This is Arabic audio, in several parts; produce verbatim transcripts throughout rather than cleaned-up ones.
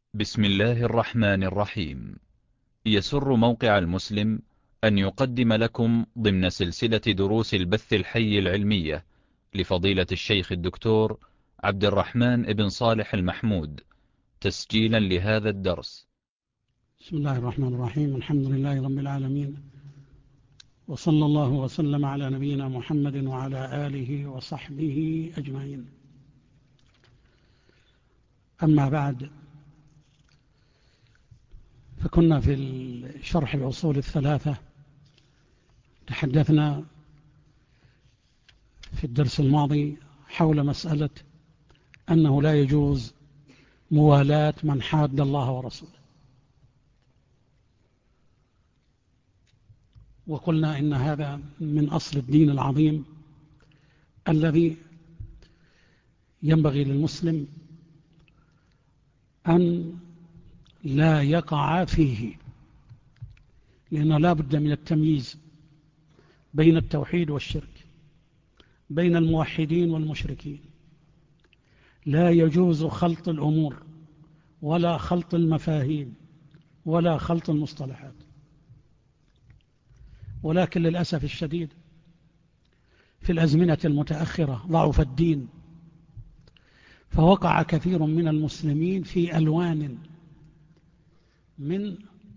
بسم الله الرحمن الرحيم. يسر موقع المسلم أن يقدم لكم ضمن سلسلة دروس البث الحي العلمية لفضيلة الشيخ الدكتور عبد الرحمن بن صالح المحمود، تسجيلا لهذا الدرس. بسم الله الرحمن الرحيم. الحمد لله رب العالمين، وصلى الله وسلم على نبينا محمد وعلى آله وصحبه أجمعين. أما بعد، فكنا في شرح الأصول الثلاثة تحدثنا في الدرس الماضي حول مسألة أنه لا يجوز موالاة من حاد الله ورسوله، وقلنا إن هذا من أصل الدين العظيم الذي ينبغي للمسلم أن لا يقع فيه، لأنه لا بد من التمييز بين التوحيد والشرك، بين الموحدين والمشركين. لا يجوز خلط الأمور ولا خلط المفاهيم ولا خلط المصطلحات. ولكن للأسف الشديد في الأزمنة المتأخرة ضعف الدين، فوقع كثير من المسلمين في ألوان من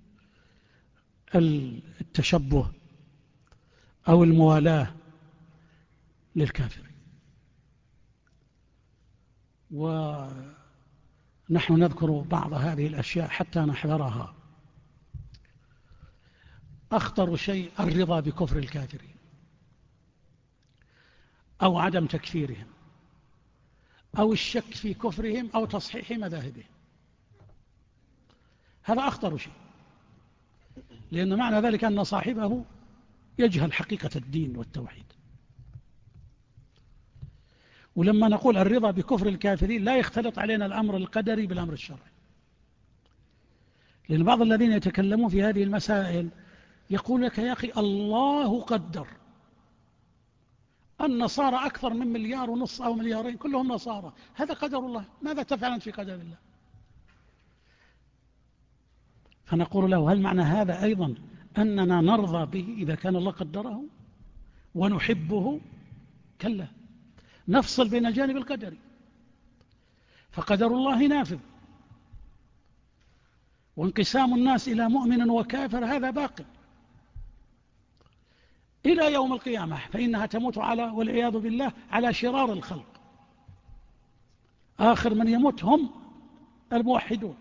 التشبه أو الموالاة للكافر. ونحن نذكر بعض هذه الأشياء حتى نحذرها. أخطر شيء الرضا بكفر الكافرين أو عدم تكفيرهم أو الشك في كفرهم أو تصحيح مذاهبهم. هذا أخطر شيء، لأن معنى ذلك أن صاحبه يجهل حقيقة الدين والتوحيد. ولما نقول الرضا بكفر الكافرين لا يختلط علينا الأمر القدري بالأمر الشرعي، لأن بعض الذين يتكلمون في هذه المسائل يقول لك يا أخي الله قدر. النصارى أكثر من مليار ونص أو مليارين كلهم نصارى، هذا قدر الله، ماذا تفعل في قدر الله؟ فنقول له هل معنى هذا أيضا أننا نرضى به إذا كان الله قدره ونحبه؟ كلا، نفصل بين الجانب القدري، فقدر الله نافذ، وانقسام الناس إلى مؤمن وكافر هذا باق إلى يوم القيامة، فإنها تموت على والعياذ بالله على شرار الخلق. آخر من يموت هم الموحدون.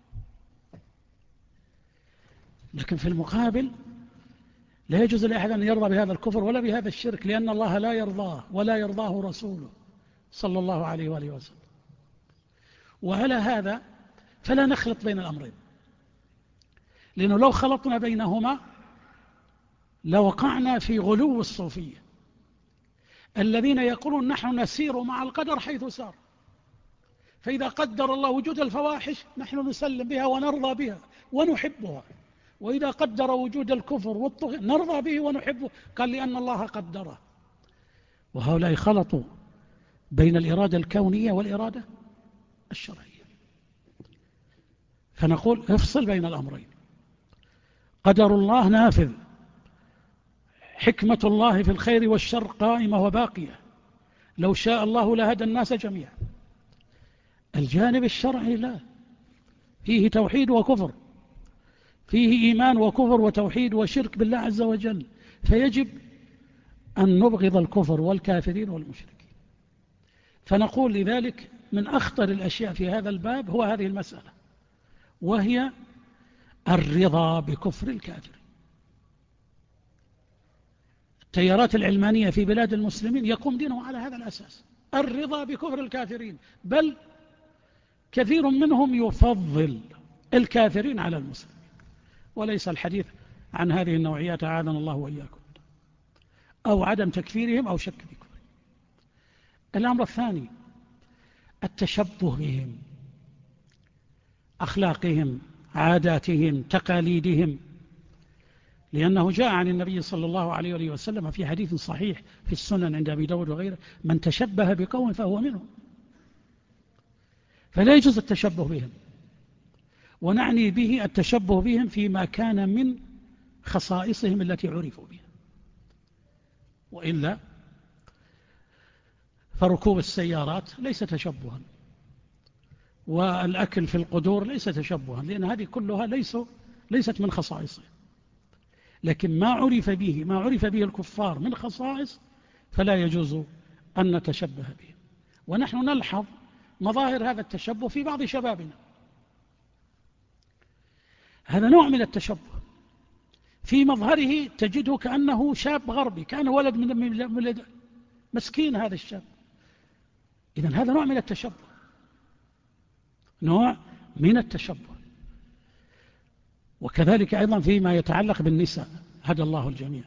لكن في المقابل لا يجوز لأحد أن يرضى بهذا الكفر ولا بهذا الشرك، لأن الله لا يرضاه ولا يرضاه رسوله صلى الله عليه وآله وسلم. وعلى هذا فلا نخلط بين الأمرين، لأنه لو خلطنا بينهما لوقعنا في غلو الصوفية الذين يقولون نحن نسير مع القدر حيث سار، فإذا قدر الله وجود الفواحش نحن نسلم بها ونرضى بها ونحبها، وإذا قدر وجود الكفر والطغيان نرضى به ونحبه، قال لأن الله قدره. وهؤلاء خلطوا بين الإرادة الكونية والإرادة الشرعية. فنقول افصل بين الأمرين، قدر الله نافذ، حكمة الله في الخير والشر قائمة وباقية، لو شاء الله لهدى الناس جميعا. الجانب الشرعي لا، فيه توحيد وكفر، فيه إيمان وكفر وتوحيد وشرك بالله عز وجل، فيجب أن نبغض الكفر والكافرين والمشركين. فنقول لذلك من أخطر الأشياء في هذا الباب هو هذه المسألة، وهي الرضا بكفر الكافر. التيارات العلمانية في بلاد المسلمين يقوم دينه على هذا الأساس، الرضا بكفر الكافرين، بل كثير منهم يفضل الكافرين على المسلمين، وليس الحديث عن هذه النوعيات أعاذنا الله وإياكم، أو عدم تكفيرهم أو شك بكفرهم. الأمر الثاني التشبه بهم، أخلاقهم، عاداتهم، تقاليدهم، لأنه جاء عن النبي صلى الله عليه وسلم في حديث صحيح في السنن عند أبي داود وغيره: من تشبه بقوم فهو منهم. فلا يجوز التشبه بهم، ونعني به التشبه بهم فيما كان من خصائصهم التي عرفوا بها، وإلا فركوب السيارات ليس تشبها، والأكل في القدور ليس تشبها، لأن هذه كلها ليسوا ليست من خصائصه. لكن ما عرف به ما عرف به الكفار من خصائص فلا يجوز أن نتشبه به. ونحن نلحظ مظاهر هذا التشبه في بعض شبابنا. هذا نوع من التشبه، في مظهره تجده كأنه شاب غربي، كان ولد من ولد مسكين هذا الشاب. إذن هذا نوع من التشبه، نوع من التشبه. وكذلك أيضا فيما يتعلق بالنساء، هدى الله الجميع،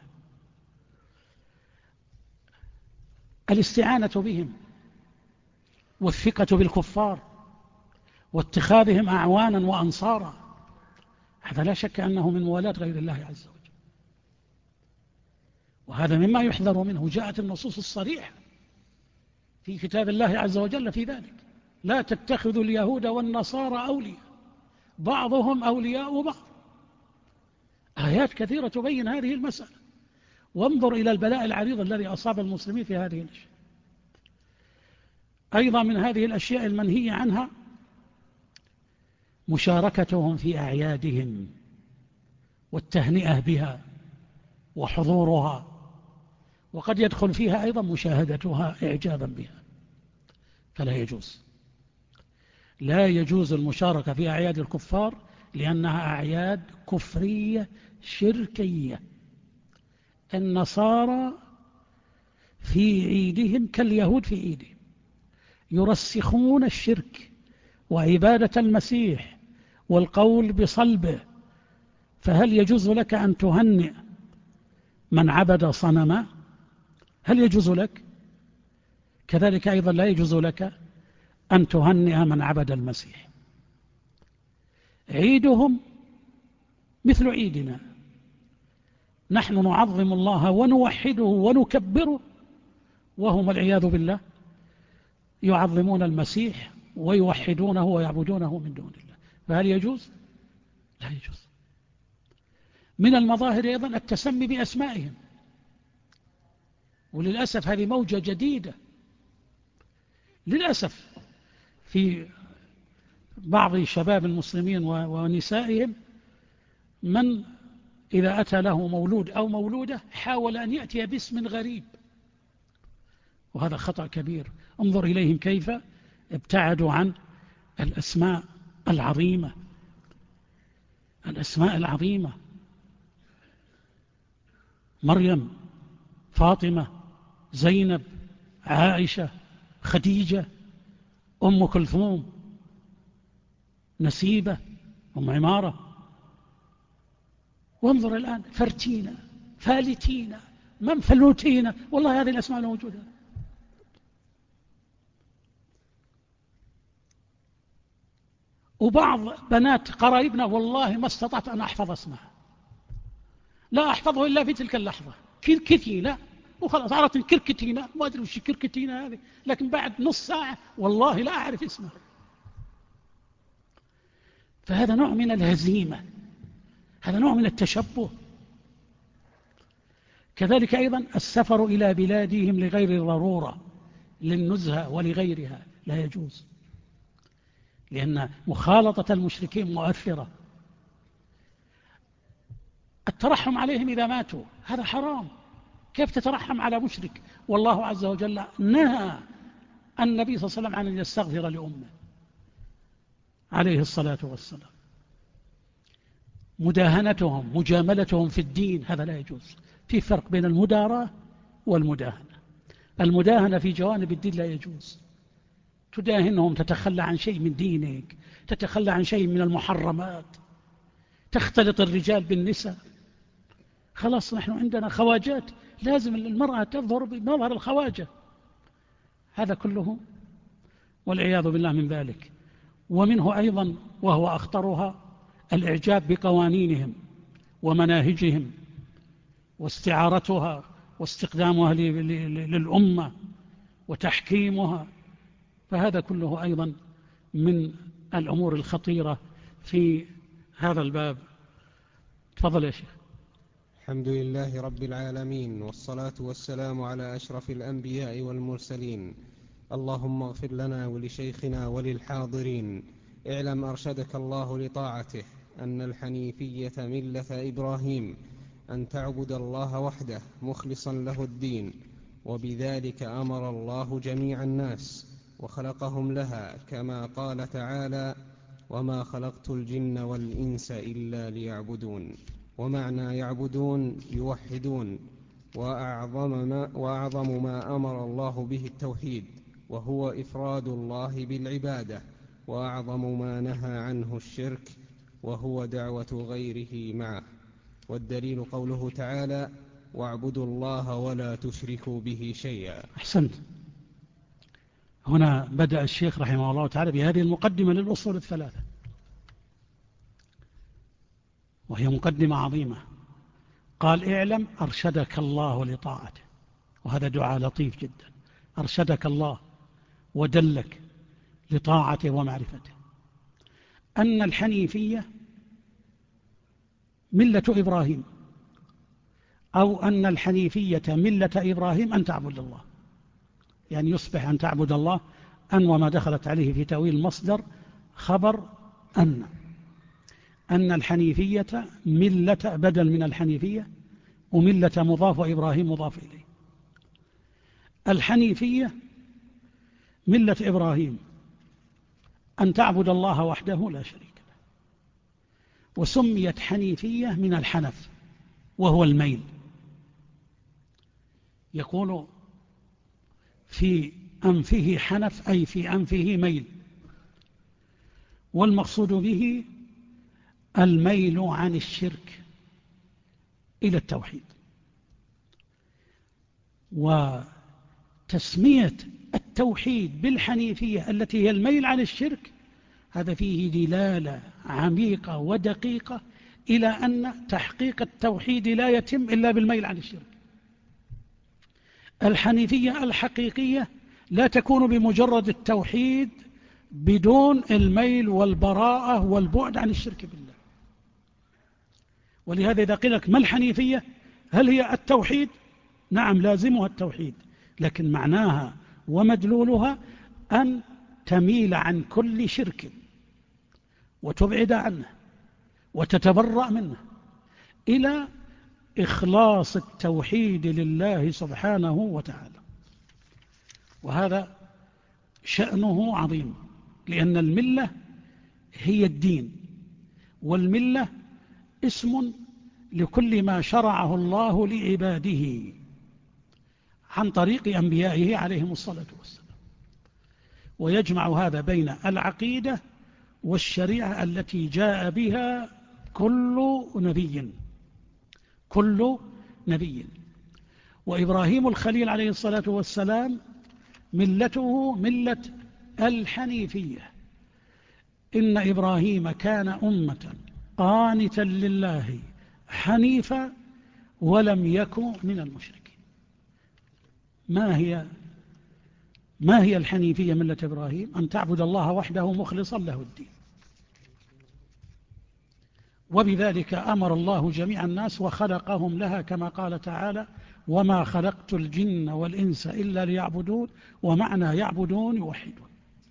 الاستعانة بهم والثقة بالكفار واتخاذهم أعوانا وأنصارا، هذا لا شك أنه من موالاة غير الله عز وجل، وهذا مما يحذر منه. جاءت النصوص الصريحة في كتاب الله عز وجل في ذلك: لا تتخذوا اليهود والنصارى أولياء بعضهم أولياء بعض. آيات كثيرة تبين هذه المسألة. وانظر إلى البلاء العريض الذي أصاب المسلمين في هذه الأشياء. أيضا من هذه الأشياء المنهية عنها مشاركتهم في أعيادهم والتهنئة بها وحضورها، وقد يدخل فيها أيضا مشاهدتها إعجابا بها، فلا يجوز لا يجوز المشاركة في أعياد الكفار، لأنها أعياد كفرية شركية. النصارى في عيدهم كاليهود في عيدهم، يرسخون الشرك وعبادة المسيح والقول بصلبه. فهل يجوز لك أن تهنئ من عبد صنما؟ هل يجوز لك؟ كذلك أيضا لا يجوز لك أن تهنئ من عبد المسيح. عيدهم مثل عيدنا، نحن نعظم الله ونوحده ونكبره، وهم والعياذ بالله يعظمون المسيح ويوحدونه ويعبدونه من دون الله. فهل يجوز؟ لا يجوز. من المظاهر أيضا التسمي بأسمائهم، وللأسف هذه موجة جديدة للأسف في بعض شباب المسلمين ونسائهم، من إذا أتى له مولود أو مولودة حاول أن يأتي باسم غريب، وهذا خطأ كبير. انظر إليهم كيف ابتعدوا عن الأسماء العظيمة الأسماء العظيمة مريم، فاطمة، زينب، عائشة، خديجة، أم كلثوم، نسيبة، أم عمارة. وانظر الآن فرتينا، فالتينا، منفلوتينا، والله هذه الأسماء موجودة. وبعض بنات قرايبنا والله ما استطعت أن أحفظ اسمها، لا أحفظه إلا في تلك اللحظة. كركتينا، وخلاص عرفت كركتينا، ما أدري وش كركتينا هذه، لكن بعد نص ساعة والله لا أعرف اسمها. فهذا نوع من الهزيمة، هذا نوع من التشبه. كذلك أيضا السفر إلى بلادهم لغير ضرورة، للنزهة ولغيرها، لا يجوز، لأن مخالطة المشركين مؤثرة. الترحم عليهم إذا ماتوا هذا حرام. كيف تترحم على مشرك؟ والله عز وجل نهى النبي صلى الله عليه وسلم عن أن يستغفر لأمه عليه الصلاة والسلام. مداهنتهم، مجاملتهم في الدين، هذا لا يجوز. في فرق بين المداراة والمداهنة. المداهنة في جوانب الدين لا يجوز. تداهنهم، تتخلى عن شيء من دينك، تتخلى عن شيء من المحرمات، تختلط الرجال بالنساء. خلاص نحن عندنا خواجات، لازم المرأة تظهر بمظهر الخواجة. هذا كله والعياذ بالله من ذلك. ومنه أيضا وهو أخطرها الإعجاب بقوانينهم ومناهجهم واستعارتها واستخدامها للأمة وتحكيمها. فهذا كله أيضا من الأمور الخطيرة في هذا الباب. تفضل يا شيخ. الحمد لله رب العالمين، والصلاة والسلام على أشرف الأنبياء والمرسلين. اللهم اغفر لنا ولشيخنا وللحاضرين. اعلم أرشدك الله لطاعته أن الحنيفية ملة إبراهيم، أن تعبد الله وحده مخلصا له الدين، وبذلك أمر الله جميع الناس وخلقهم لها، كما قال تعالى: وما خلقت الجن والإنس إلا ليعبدون. ومعنى يعبدون يوحدون، وأعظم ما, وأعظم ما أمر الله به التوحيد، وهو إفراد الله بالعبادة، وأعظم ما نهى عنه الشرك، وهو دعوة غيره معه. والدليل قوله تعالى: واعبدوا الله ولا تشركوا به شيئا. أحسنت. هنا بدأ الشيخ رحمه الله تعالى بهذه المقدمة للأصول الثلاثة، وهي مقدمة عظيمة. قال: اعلم أرشدك الله لطاعته، وهذا دعاء لطيف جدا. أرشدك الله ودلك لطاعته ومعرفته، أن الحنيفية ملة إبراهيم، أو أن الحنيفية ملة إبراهيم أن تعبد الله، يعني يصبح أن تعبد الله أن وما دخلت عليه في تأويل المصدر خبر أن أن الحنيفية ملة بدل من الحنيفية، وملة مضاف وإبراهيم مضاف إليه. الحنيفية ملة إبراهيم أن تعبد الله وحده لا شريك له، وسميت حنيفية من الحنف وهو الميل. يقول في أنفه حنف، أي في أنفه ميل، والمقصود به الميل عن الشرك إلى التوحيد. وتسمية التوحيد بالحنيفية التي هي الميل عن الشرك، هذا فيه دلالة عميقة ودقيقة إلى أن تحقيق التوحيد لا يتم إلا بالميل عن الشرك. الحنيفية الحقيقية لا تكون بمجرد التوحيد بدون الميل والبراءة والبعد عن الشرك بالله. ولهذا إذا قيل لك ما الحنيفية، هل هي التوحيد؟ نعم، لازمها التوحيد، لكن معناها ومدلولها أن تميل عن كل شرك وتبعد عنه وتتبرأ منه إلى إخلاص التوحيد لله سبحانه وتعالى. وهذا شأنه عظيم، لأن الملة هي الدين، والملة اسم لكل ما شرعه الله لعباده عن طريق أنبيائه عليهم الصلاة والسلام. ويجمع هذا بين العقيدة والشريعة التي جاء بها كل نبي كل نبي. وإبراهيم الخليل عليه الصلاة والسلام ملته ملة الحنيفية. إن إبراهيم كان أمة قانتا لله حنيفا ولم يكن من المشركين. ما هي ما هي الحنيفية ملة إبراهيم؟ أن تعبد الله وحده مخلصا له الدين، وبذلك أمر الله جميع الناس وخلقهم لها، كما قال تعالى: وما خلقت الجن والإنس إلا ليعبدون. ومعنى يعبدون يوحدون.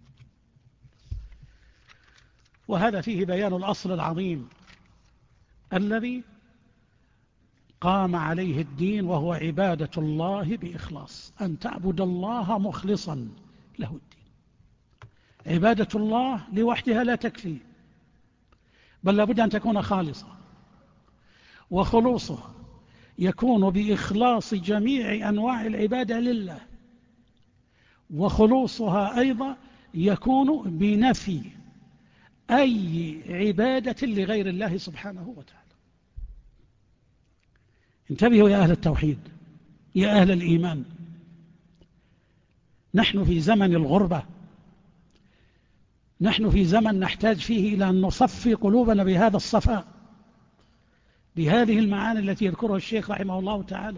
وهذا فيه بيان الأصل العظيم الذي قام عليه الدين، وهو عبادة الله بإخلاص، أن تعبد الله مخلصا له الدين. عبادة الله لوحدها لا تكفي، بل لابد أن تكون خالصة، وخلوصها يكون بإخلاص جميع أنواع العبادة لله، وخلوصها أيضا يكون بنفي أي عبادة لغير الله سبحانه وتعالى. انتبهوا يا أهل التوحيد، يا أهل الإيمان، نحن في زمن الغربة، نحن في زمن نحتاج فيه إلى أن نصفي قلوبنا بهذا الصفاء، بهذه المعاني التي يذكرها الشيخ رحمه الله تعالى.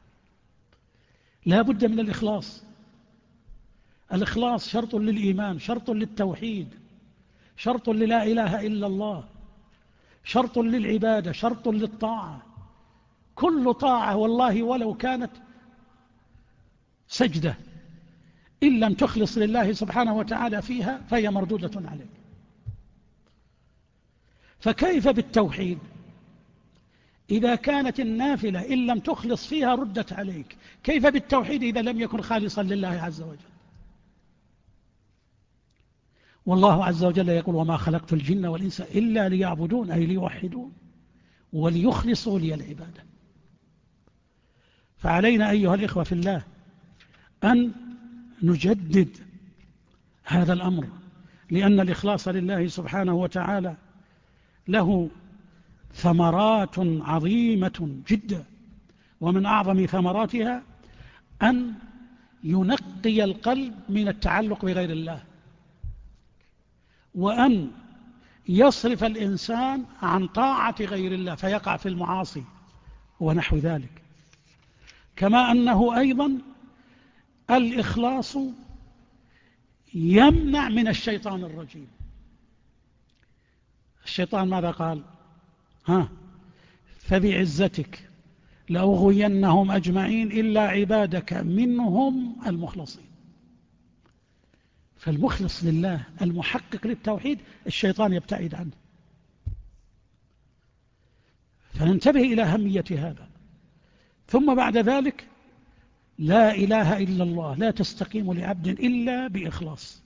لا بد من الإخلاص. الإخلاص شرط للإيمان، شرط للتوحيد، شرط للا إله إلا الله، شرط للعبادة، شرط للطاعة. كل طاعة والله ولو كانت سجدة إن لم تخلص لله سبحانه وتعالى فيها فهي مردودة عليك. فكيف بالتوحيد إذا كانت النافلة إن لم تخلص فيها ردت عليك؟ كيف بالتوحيد إذا لم يكن خالصا لله عز وجل؟ والله عز وجل يقول: وما خلقت الجن والإنس إلا ليعبدون، أي ليوحدون وليخلصوا لي العبادة. فعلينا أيها الإخوة في الله أن نجدد هذا الأمر، لأن الإخلاص لله سبحانه وتعالى له ثمرات عظيمة جدا، ومن أعظم ثمراتها أن ينقي القلب من التعلق بغير الله، وأن يصرف الإنسان عن طاعة غير الله فيقع في المعاصي ونحو ذلك. كما أنه أيضا الإخلاص يمنع من الشيطان الرجيم. الشيطان ماذا قال؟ ها فبعزتك لأغوينهم أجمعين إلا عبادك منهم المخلصين. فالمخلص لله المحقق للتوحيد الشيطان يبتعد عنه. فننتبه إلى أهمية هذا. ثم بعد ذلك لا إله إلا الله لا تستقيم لعبد إلا بإخلاص.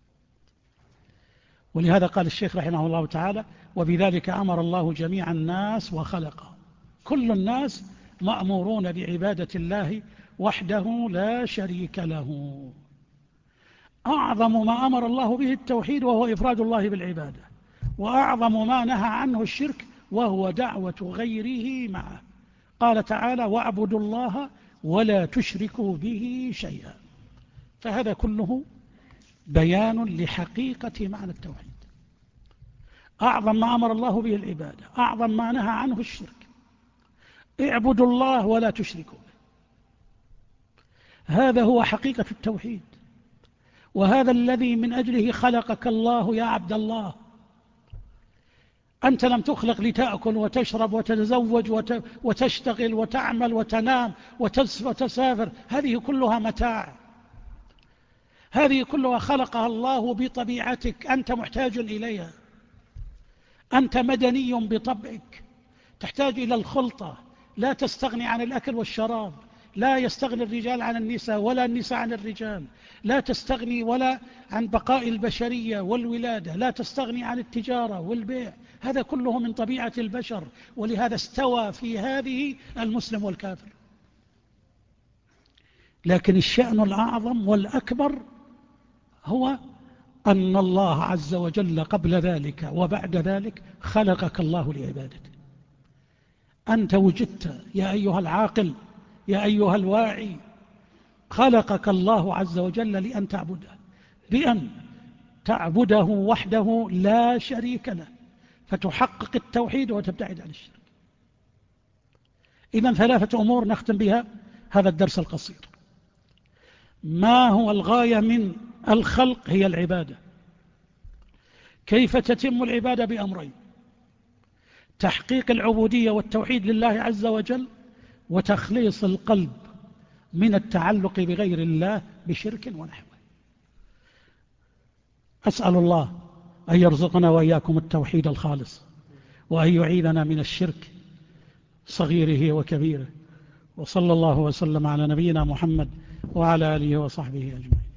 ولهذا قال الشيخ رحمه الله تعالى: وبذلك أمر الله جميع الناس وخلقهم. كل الناس مأمورون بعبادة الله وحده لا شريك له. أعظم ما أمر الله به التوحيد وهو إفراد الله بالعبادة، وأعظم ما نهى عنه الشرك وهو دعوة غيره معه. قال تعالى: واعبدوا الله ولا تشركوا به شيئا. فهذا كله بيان لحقيقة معنى التوحيد. أعظم ما أمر الله به العبادة، أعظم ما نهى عنه الشرك. اعبدوا الله ولا تشركوا به. هذا هو حقيقة التوحيد، وهذا الذي من أجله خلقك الله يا عبد الله. أنت لم تخلق لتأكل وتشرب وتتزوج وتشتغل وتعمل وتنام وتسافر. هذه كلها متاع، هذه كلها خلقها الله بطبيعتك، أنت محتاج إليها. أنت مدني بطبعك، تحتاج إلى الخلطة، لا تستغني عن الأكل والشراب، لا يستغني الرجال عن النساء ولا النساء عن الرجال، لا تستغني ولا عن بقاء البشرية والولادة، لا تستغني عن التجارة والبيع. هذا كله من طبيعة البشر، ولهذا استوى في هذه المسلم والكافر. لكن الشأن الأعظم والأكبر هو أن الله عز وجل قبل ذلك وبعد ذلك خلقك الله لعبادته. أنت وجدت يا أيها العاقل، يا أيها الواعي، خلقك الله عز وجل لأن تعبده، بأن تعبده وحده لا شريك له، فتحقق التوحيد وتبتعد عن الشرك. إذن ثلاثة أمور نختم بها هذا الدرس القصير. ما هو الغاية من الخلق؟ هي العبادة. كيف تتم العبادة؟ بأمرين: تحقيق العبودية والتوحيد لله عز وجل، وتخليص القلب من التعلق بغير الله بشرك ونحوه. أسأل الله أن يرزقنا وإياكم التوحيد الخالص، وأن يعيذنا من الشرك صغيره وكبيره. وصلى الله وسلم على نبينا محمد وعلى آله وصحبه أجمعين.